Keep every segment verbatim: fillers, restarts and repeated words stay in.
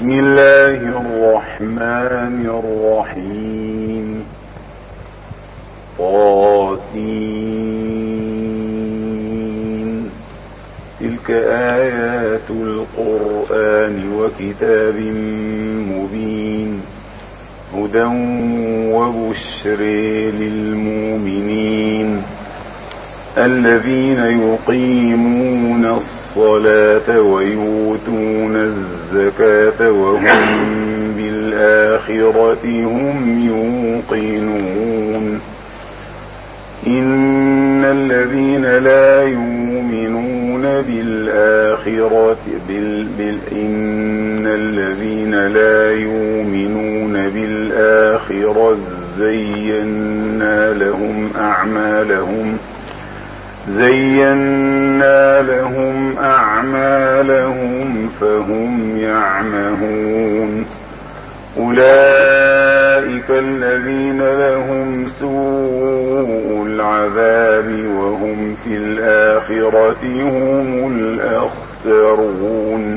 بسم الله الرحمن الرحيم. طاسين. تلك آيات القرآن وكتاب مبين هدى وبشر للمؤمنين الذين يقيمون الصلاة ويؤتون الزكاة وهم بالآخرة هم يوقنون. إن الذين لا يؤمنون بالآخرة بال بال إن الذين لا يؤمنون بالآخرة زينا لهم أعمالهم زينا لهم أعمالهم فهم يعمهون. أولئك الذين لهم سوء العذاب وهم في الآخرة هم الأخسرون.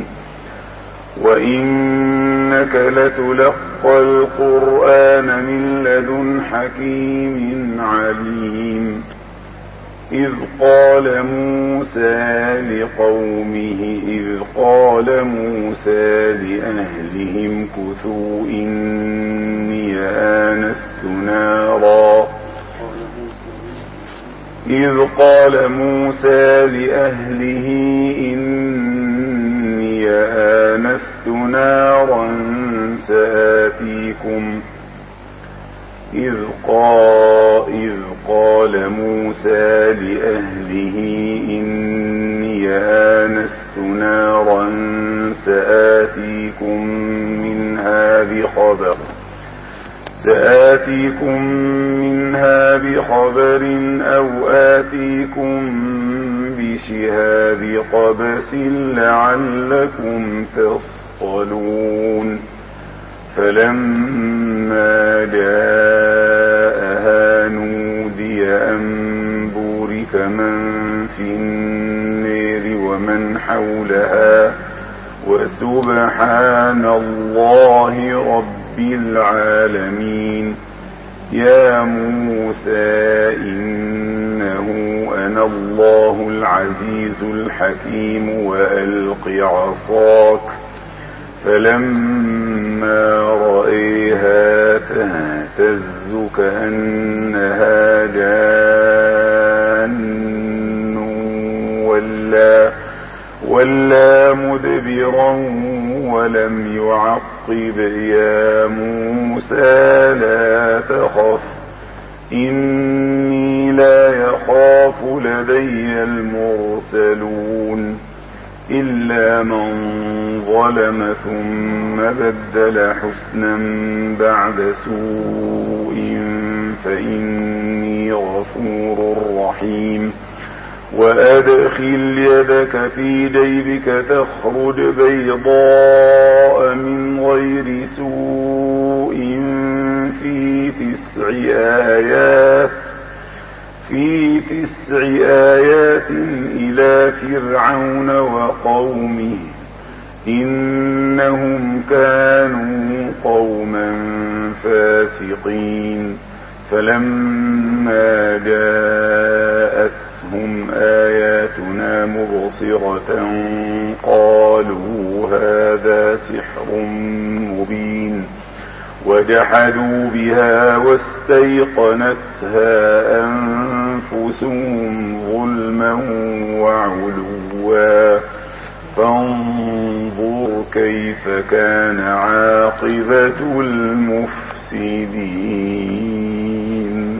وإنك لتلقى القرآن من لدن حكيم عليم. إذ قال موسى لقومه إذ قال موسى لأهلهم كثوا إني آنست نارا إذ قال موسى لأهله إني آنست نارا سآتيكم إذ قال, إذ قال موسى لأهله إني آنست نارا سآتيكم منها بخبر سآتيكم منها بخبر أو آتيكم بشهاب قبس لعلكم تصطلون. فلما جاءها نودي أن بورك من في النار ومن حولها وسبحان الله رب العالمين. يا موسى إنه أنا الله العزيز الحكيم وألق عصاك. فلما رأيها تهتز كأنها جان ولا, ولا مدبرا ولم يعقب. يا موسى لا تخف إني لا يخاف لدي المرسلون إلا من ظلم ثم بدل حسنا بعد سوء فإني غفور رحيم. وأدخل يدك في جيبك تخرج بيضاء من غير سوء في تسع آيات في تسع آيات إلى فرعون وقومه إنهم كانوا قوما فاسقين. فلما جاءتهم آياتنا مبصرة قالوا هذا سحر مبين وجحدوا بها واستيقنتها أنفسهم ظلما وعلوا فانظر كيف كان عاقبة المفسدين.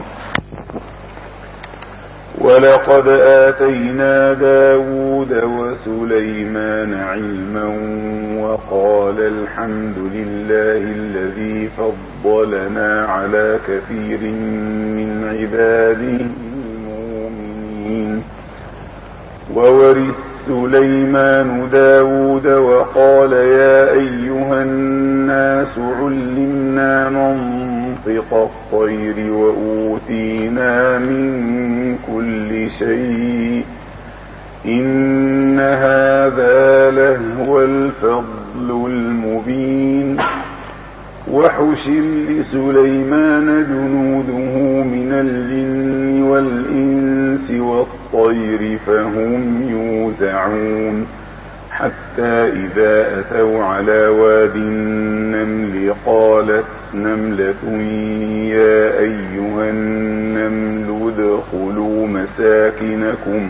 ولقد آتينا داود وسليمان علما وقال الحمد لله الذي فضلنا على كثير من عباده المؤمنين. وورث سليمان داود وقال يا أيها الناس علمنا منطق الطير وأوتينا من كل شيء إن هذا لهو الفضل الفضل المبين. وحشر لسليمان جنوده من الجن والإنس والطير فهم يوزعون حتى إذا أتوا على وادي النمل قالت نملة يا أيها النمل ادخلوا مساكنكم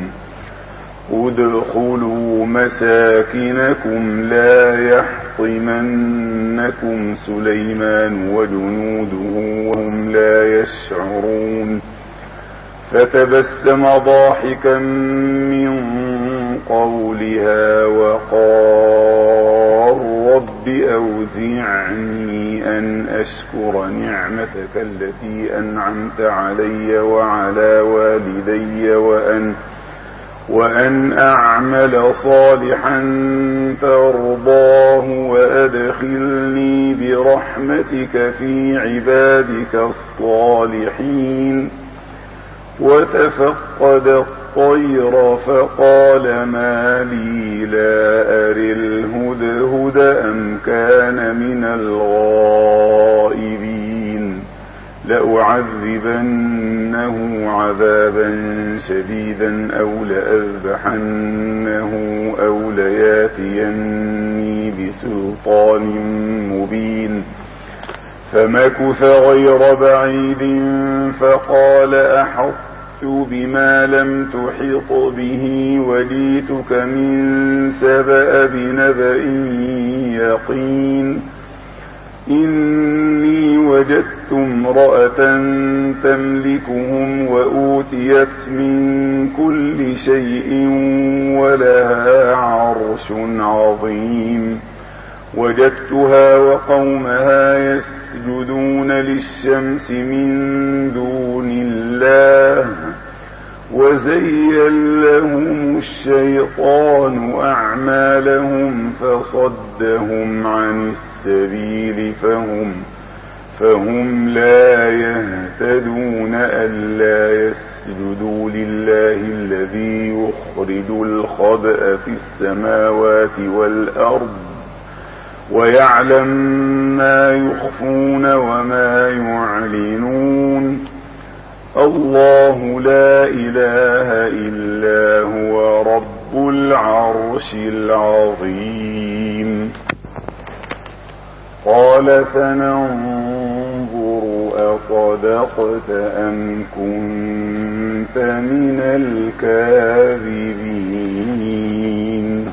ادخلوا مساكنكم لا يحطمنكم سليمان وجنوده وهم لا يشعرون. فتبسم ضاحكا من قولها وقال رب أوزعني أن أشكر نعمتك التي أنعمت علي وعلى والدي وأن وأن أعمل صالحا ترضاه وأدخلني برحمتك في عبادك الصالحين. وتفقد الطير فقال ما لي لا أري الهدهد أم كان من الغائبين لأعذبنه عذابا شديدا أو لأذبحنه أو لياتيني بسلطان مبين. فمكث غير بعيد فقال أحطت بما لم تحط به وجئتك من سبأ بنبأ يقين. إني وجدت امرأة تملكهم وأوتيت من كل شيء ولها عرش عظيم. وجدتها وقومها يسجدون للشمس من دون الله وزين لهم الشيطان أعمالهم فصدهم عن السبيل فهم, فهم لا يهتدون ألا يسجدوا لله الذي يخرج الخبأ في السماوات والأرض ويعلم ما يخفون وما يعلنون. الله لا إله إلا هو رب العرش العظيم. قال سننظر أصدقت أم كنت من الكاذبين.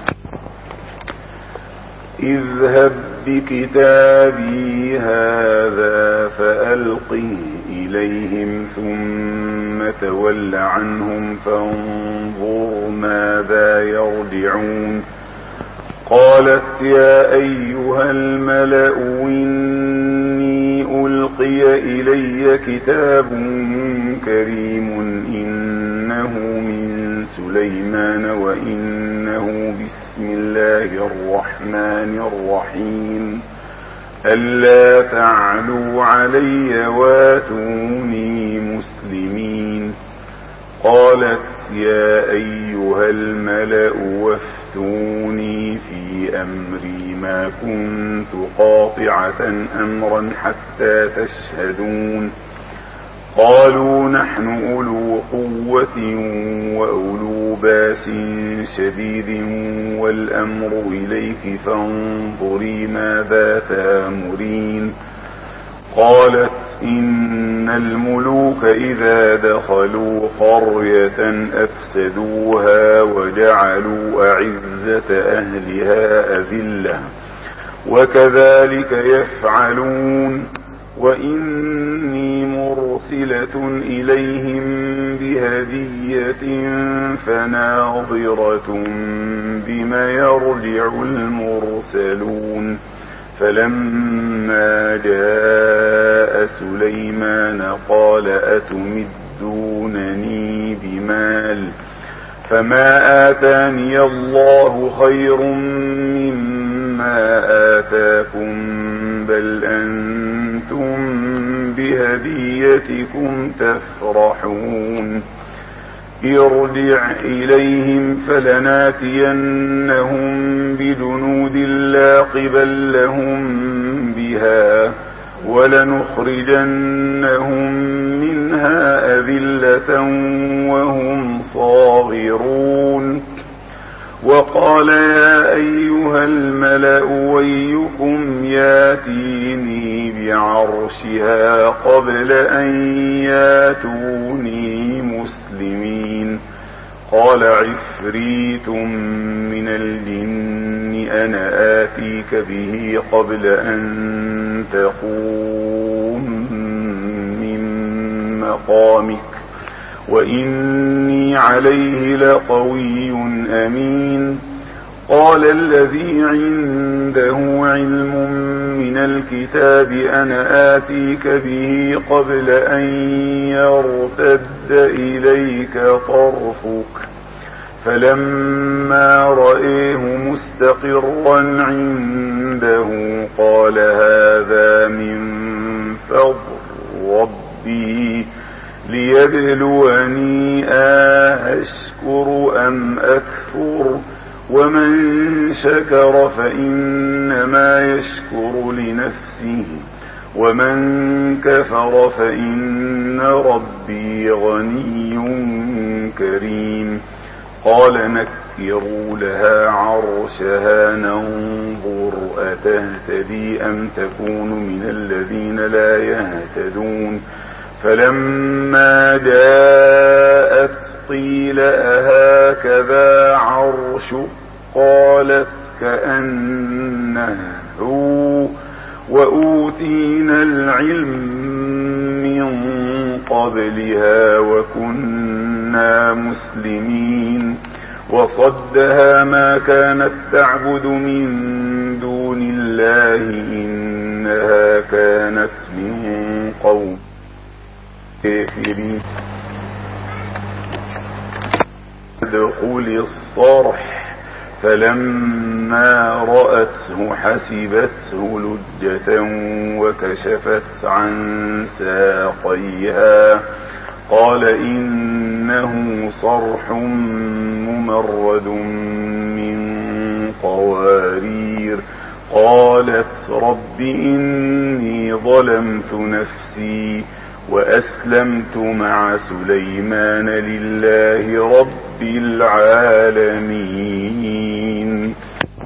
اذهب بكتابي هذا فألقه إليهم ثم تول عنهم فانظر ماذا يرجعون. قالت يا أيها الملأ إني ألقي إلي كتاب كريم إنه من سليمان وإنه بسم الله الرحمن الرحيم ألا تعلوا علي واتوني مسلمين. قالت يا أيها الملأ وافتوني في أمري ما كنت قاطعة أمرا حتى تشهدون. قالوا نحن أولو قوة وأولو باس شديد والأمر إليك فانظري ماذا تأمرين. قالت إن الملوك إذا دخلوا قرية أفسدوها وجعلوا أعزة أهلها أذلة وكذلك يفعلون. وإني مرسلة إليهم بهدية فناظرة بما يرجع المرسلون. فلما جاء سليمان قال أتمدونني بمال فما آتاني الله خير مما آتاكم بل أنتم بهديتكم تفرحون. ارجع إليهم فلناتينهم بجنود لا قبل لهم بها ولنخرجنهم منها أذلة وهم صاغرون. وقال يا أيها الملأ ويكم ياتيني بعرشها قبل أن ياتوني مسلمين. قال عفريت من الجن أنا آتيك به قبل أن تقوم من مقامك وإني عليه لقوي أمين. قال الذي عنده علم من الكتاب أنا آتيك به قبل أن يرتد إليك طرفك فلما رأيه مستقرا عنده قال هذا من فضل ربي ليبلوني أشكر أم أكفر ومن شكر فإنما يشكر لنفسه ومن كفر فإن ربي غني كريم. قال نكروا لها عرشها ننظر أتهتدي أم تكون من الذين لا يهتدون. فلما جاءت قيل أهكذا عرشك قالت كأنه هو وأوتينا العلم من قبلها وكنا مسلمين. وصدها ما كانت تعبد من دون الله إنها كانت من قوم كافرين. ادخل الصرح فلما رأته حسبته لجة وكشفت عن ساقيها قال إنه صرح ممرد من قوارير. قالت رب إني ظلمت نفسي وأسلمت مع سليمان لله رب العالمين.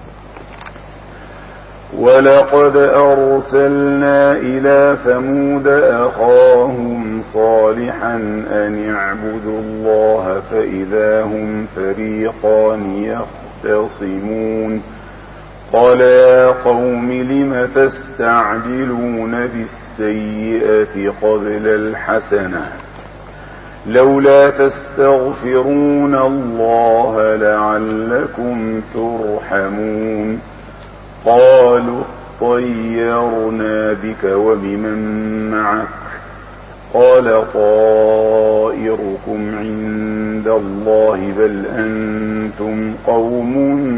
ولقد أرسلنا إلى ثمود أخاهم صالحا أن اعبدوا الله فإذا هم فريقان يختصمون. قال يا قوم لم تستعجلون بالسيئة قبل الحسنة لولا تستغفرون الله لعلكم ترحمون. قالوا اطيرنا بك وبمن معك قال طائركم عند الله بل أنتم قوم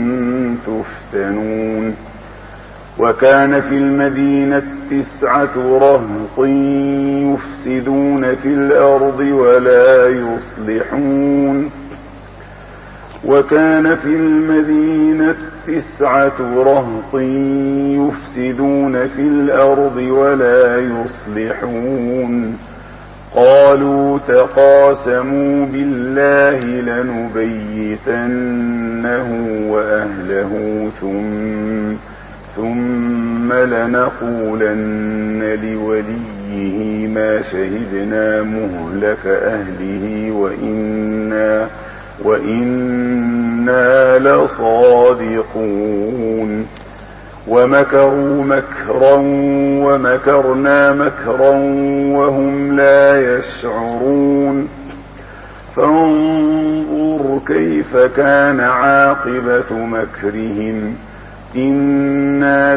تفتنون. وكان في المدينة تسعة رهط يفسدون في الأرض ولا يصلحون. وكان في المدينة تسعة رهط يفسدون في الأرض ولا يصلحون. قالوا تقاسموا بالله لنبيتنه وأهله ثم ثم لنقولن لوليه ما شهدنا مهلك أهله وإنا وإنا لصادقون. ومكروا مكرا ومكرنا مكرا وهم لا يشعرون. فانظر كيف كان عاقبة مكرهم إنا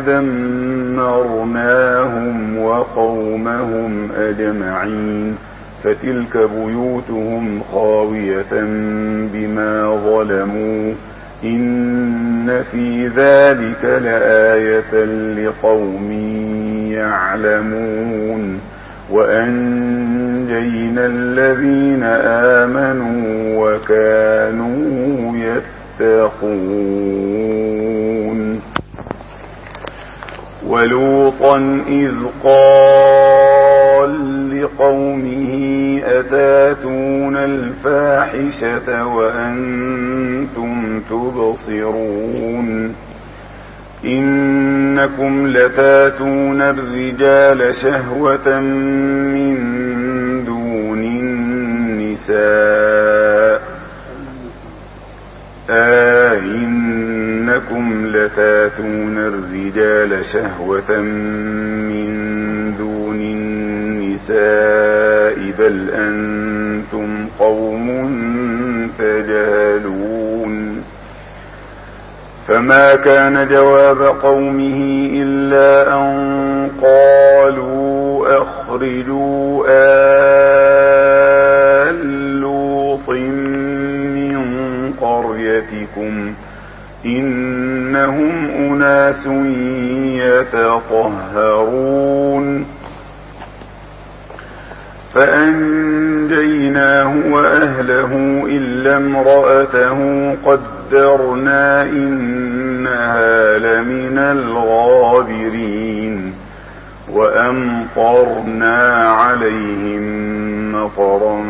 دمرناهم وقومهم أجمعين. فتلك بيوتهم خاوية بما ظلموا إن في ذلك لآية لقوم يعلمون. وأنجينا الذين آمنوا وكانوا يتقون. ولوطا إذ قال لقومه أتاتون الفاحشة وأنتم تبصرون إنكم لتاتون الرجال شهوة من دون النساء آه إنكم لتاتون الرجال شهوة من دون النساء بل أنتم قوم تجهلون. فما كان جواب قومه إلا أن قالوا أخرجوا آل لوط من قريتكم إنهم أناس يتطهرون. فأنجيناه وأهله إلا امرأته قدرنا إنها لمن الغابرين وأمطرنا عليهم مطرا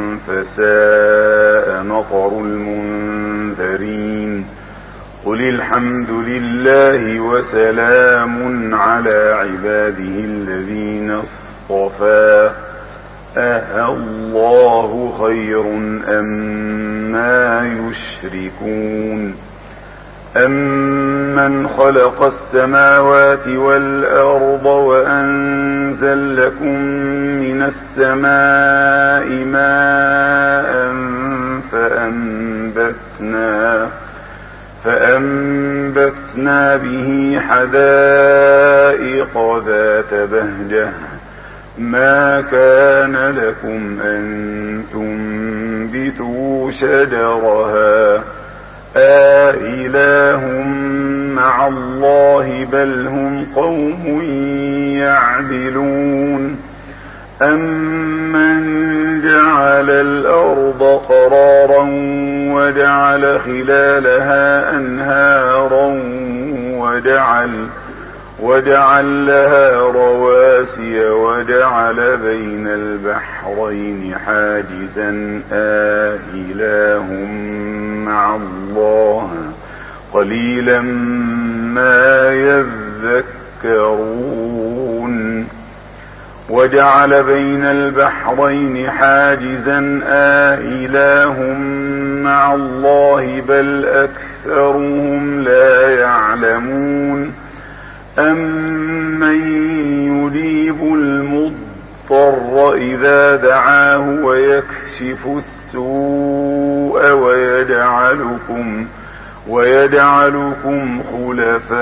فساء مطر المنذرين. قل الحمد لله وسلام على عباده الذين اصطفى أه الله خير أما يشركون. أمن خلق السماوات والأرض وأنزل لكم من السماء ماء فأنبتنا فأنبتنا به حدائق ذات بهجة ما كان لكم أن تنبتوا شجرها آإله مع الله بل هم قوم يعدلون. أمن جعل الأرض قرارا وجعل خلالها أنهارا وجعل وجعل لها رواسي وجعل بين البحرين حاجزا آإله مع الله قليلا ما يذكرون. وجعل بين البحرين حاجزا آإله مع الله بل أكثرهم لا يعلمون. أمن يجيب المضطر إذا دعاه ويكشف السوء ويجعلكم ويجعلكم خلفاء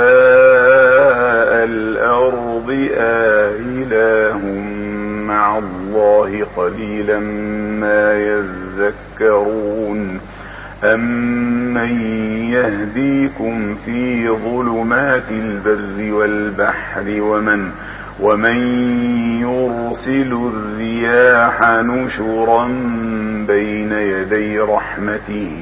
الأرض آإله مع الله قليلا ما يذكرون. أمن يهديكم في ظلمات البر والبحر ومن ومن يرسل الرياح نشرا بين يدي رحمته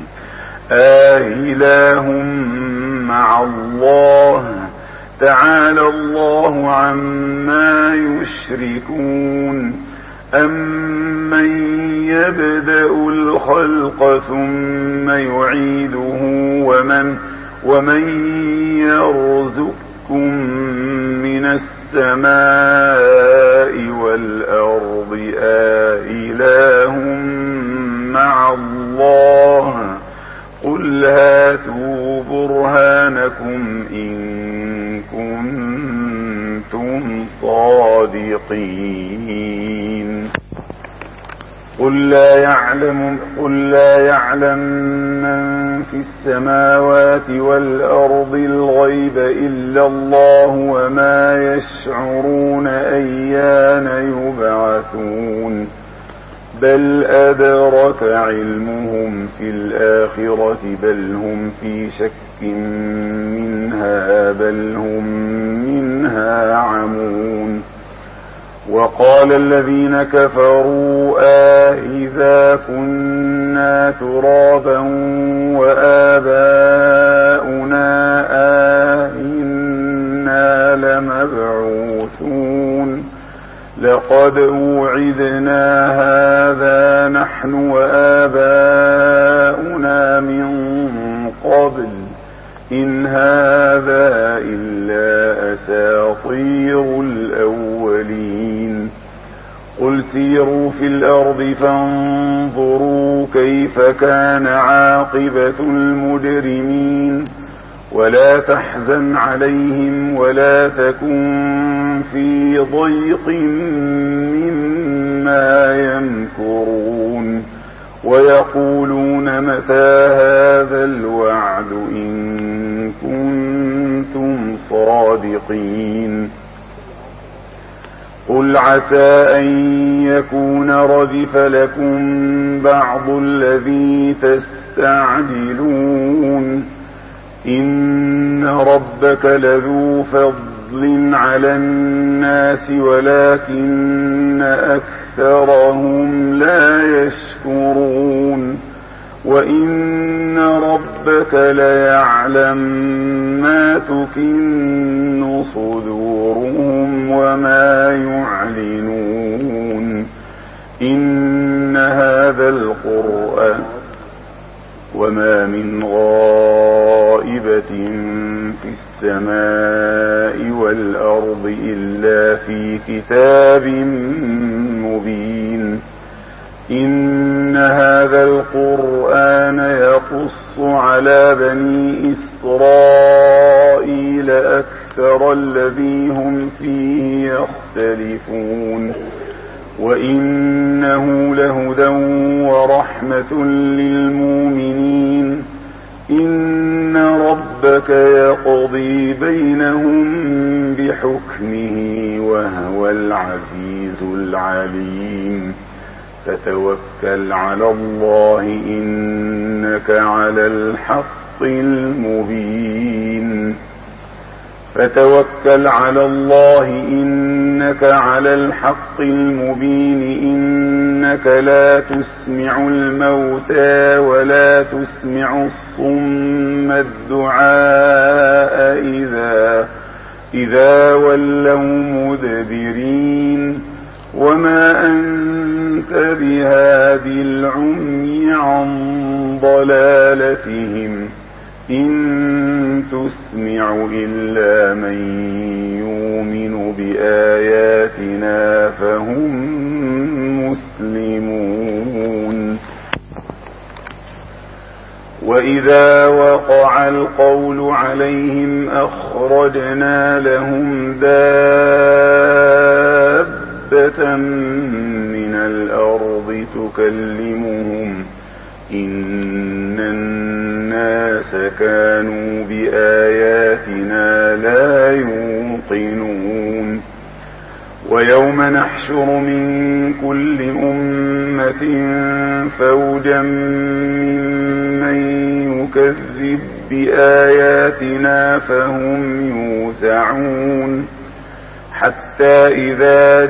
آإله مع الله تعالى الله عما يشركون. أمن يبدأ الخلق ثم يعيده ومن ومن يرزقكم من السماء والأرض آإله مع الله قل هاتوا برهانكم إن كنتم صادقين. قل لا يعلم قل لا يعلم من في السماوات والأرض الغيب إلا الله وما يشعرون أيان يبعثون بل أدرك علمهم في الآخرة بل هم في شك منها بل هم منها عمون. وقال الذين كفروا أإذا كنا ترابا وآباؤنا أإنا لمبعوثون لقد وعدنا هذا نحن وآباؤنا من قبل إن هذا إلا أساطير الأولين قل سيروا في الأرض فانظروا كيف كان عاقبة المجرمين ولا تحزن عليهم ولا تكن في ضيق مما يمكرون ويقولون متى هذا الوعد إن كنتم صادقين قل عسى أن يكون ردف لكم بعض الذي تستعجلون إن ربك لذو فضل على الناس ولكن أكثرهم لا يشكرون وإن ربك ليعلم ما تكن صدورهم وما يعلنون إن هذا القرآن وما من غائبة في السماء والأرض إلا في كتاب مبين إن هذا القرآن يقص على بني إسرائيل أكثر الذي هم فيه يختلفون وإنه لهدى ورحمة للمؤمنين إن ربك يقضي بينهم بحكمه وهو العزيز العليم فتوكل على الله إنك على الحق المبين فتوكل على الله إنك على الحق المبين إنك لا تسمع الموتى ولا تسمع الصم الدعاء إذا, إذا ولوا مدبرين وما أنت بهادي العمي عن ضلالتهم إن تسمع إلا من يؤمن بآياتنا فهم مسلمون وإذا وقع القول عليهم أخرجنا لهم دابة من الأرض تكلمهم إن الناس كانوا بآياتنا لا يوقنون ويوم نحشر من كل أمة فوجا ممن يكذب بآياتنا فهم يوزعون حتى إذا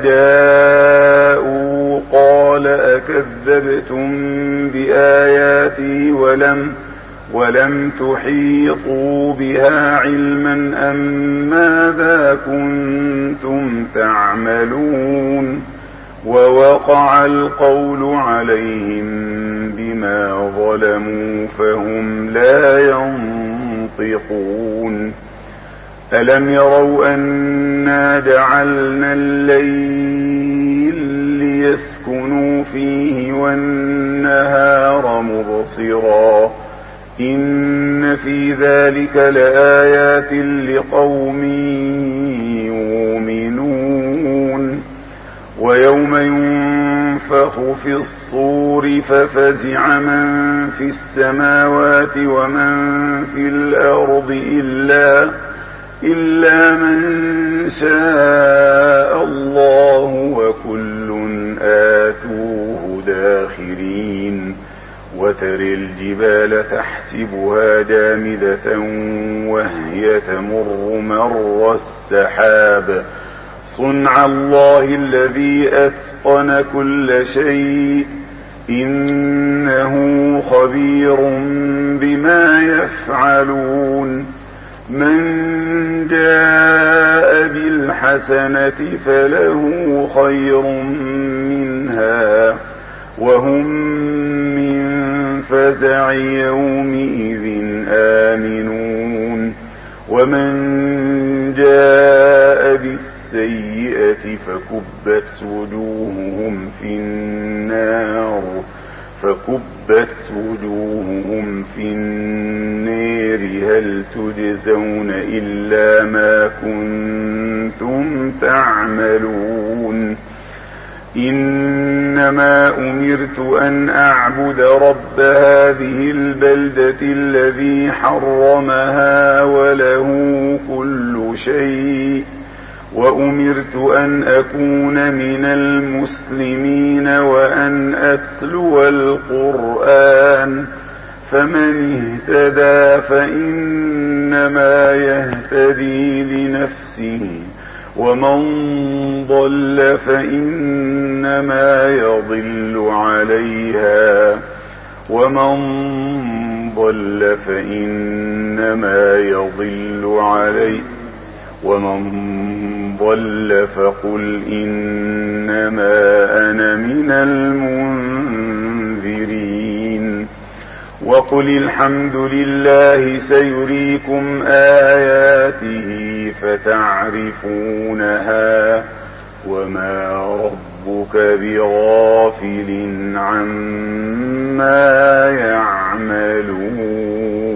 جاءوا قال أكذبتم بآياتي ولم ولم تحيطوا بها علما أم ماذا كنتم تعملون ووقع القول عليهم بما ظلموا فهم لا ينطقون ألم يروا أنا جعلنا الليل ليسكنوا فيه والنهار مبصرا إن في ذلك لآيات لقوم يؤمنون ويوم ينفخ في الصور ففزع من في السماوات ومن في الأرض إلا إلا من شاء الله وكل آتوه داخرين وترى الجبال تحسبها جامدة وهي تمر مر السحاب صنع الله الذي أتقن كل شيء إنه خبير بما يفعلون من جاء بالحسنة فله خير منها وهم من فزع يومئذ آمنون ومن جاء بالسيئة فكبت وجوههم في النار فكبت وجوههم في النار هل تجزون إلا ما كنتم تعملون إنما أمرت أن أعبد رب هذه البلدة الذي حرمها وله كل شيء وأمرت أن أكون من المسلمين وأن أتلو القرآن فمن اهتدى فإنما يهتدي لنفسه ومن ضل فإنما يضل عليها ومن ضل فإنما يضل عليه ومن ضل فقل إنما أنا من المنذرين وقل الحمد لله سيريكم آياته فتعرفونها وما ربك بغافل عما يعملون